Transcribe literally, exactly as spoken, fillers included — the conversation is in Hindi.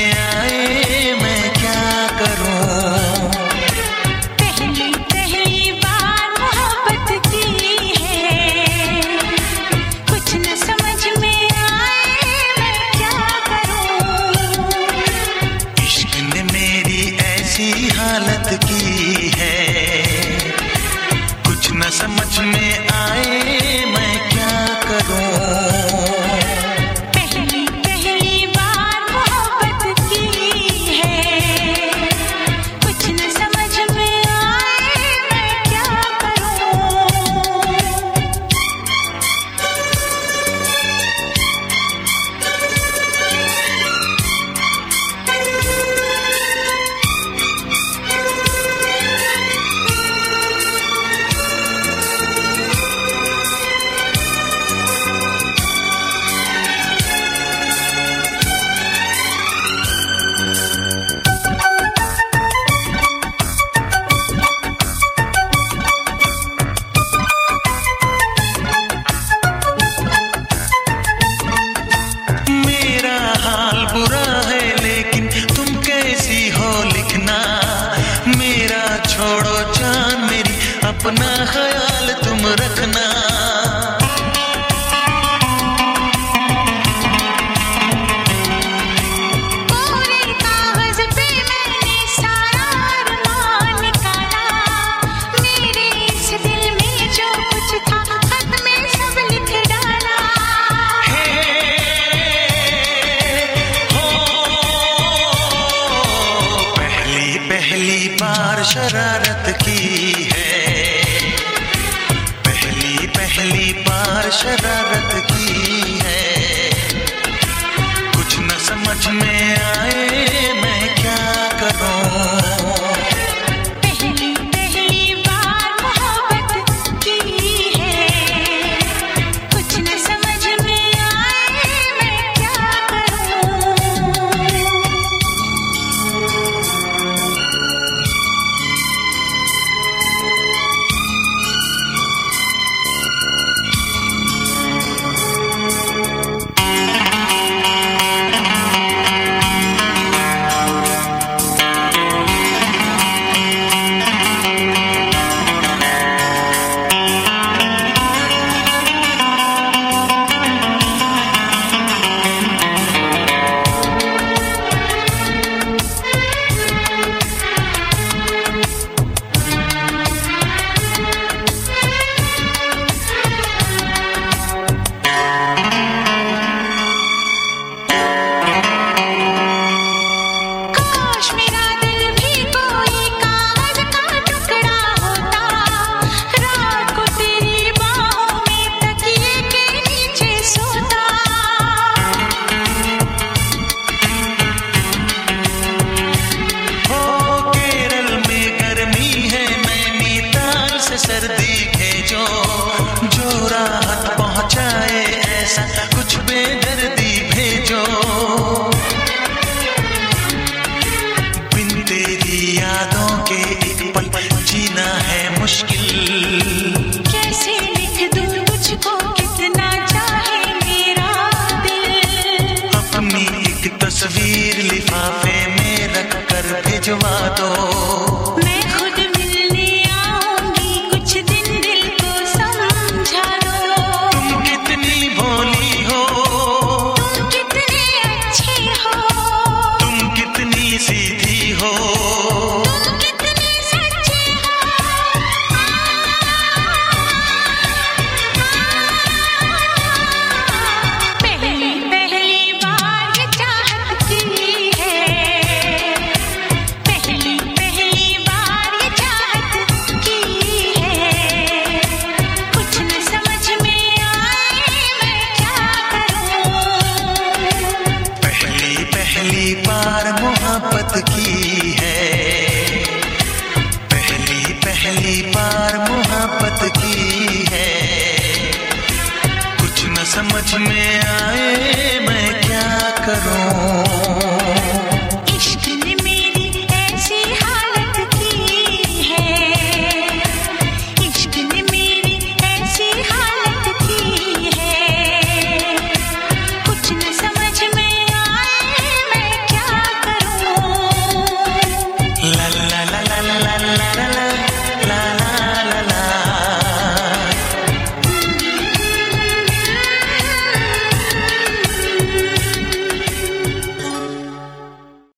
में आए मैं क्या करूं। पहली पहली बार मोहब्बत की है, कुछ न समझ में आए मैं क्या करूं। इश्क ने मेरी ऐसी हालत की है, कुछ न समझ में आए मैं क्या करूं। पहली पहली बार मोहब्बत की है, कुछ न समझ में आए मैं क्या करूं। मेरा हाल बुरा है लेकिन तुम कैसी हो लिखना, मेरा छोड़ो जान मेरी अपना ख्याल तुम रखना। पूरे कागज पे मैंने सारा अरमान निकाला, मेरे इस दिल में जो कुछ था खत में सब लिख डाला। पहली पहली बार शरारत की है, पहली पहली बार शरारत की है, कुछ न समझ में आए मैं क्या करूं। पहली पहली बार मोहब्बत की है, कुछ न समझ में आए मैं क्या करूं। काश मेरा दिल भी कोई कागज का टुकड़ा होता, रात को तेरी बाहों में तकिए के नीचे सोता। हो केरल में गर्मी है, नैनीताल से सर्दी भेजो, जो राहत पहुंचाए ऐसा कुछ बेदर्दी भेजो। बिन तेरी यादों के एक पल जीना है मुश्किल, कैसे लिख दूं तुझको कितना चाहे मेरा दिल। अपनी एक तस्वीर लिफाफे में रख कर भिजवा दो। मैं खुद मिलने आऊंगी, कुछ दिन दिल को समझा दो। तुम कितनी भोली हो, तुम कितने अच्छे हो, तुम कितनी सीधी हो, तुम कितने सच्चे हो। पहली पहली बार ये चाहत की है, पहली पहली बार ये चाहत की है, कुछ न समझ में आए मैं क्या करूं। पहली पहली बार मोहब्बत की है, पहली पहली बार मोहब्बत की है, कुछ न समझ में आए मैं क्या करूं। इश्क ने मेरी ऐसी हालत की है, इश्क ने मेरी ऐसी हालत की है, कुछ न समझ में आए मैं क्या ला ला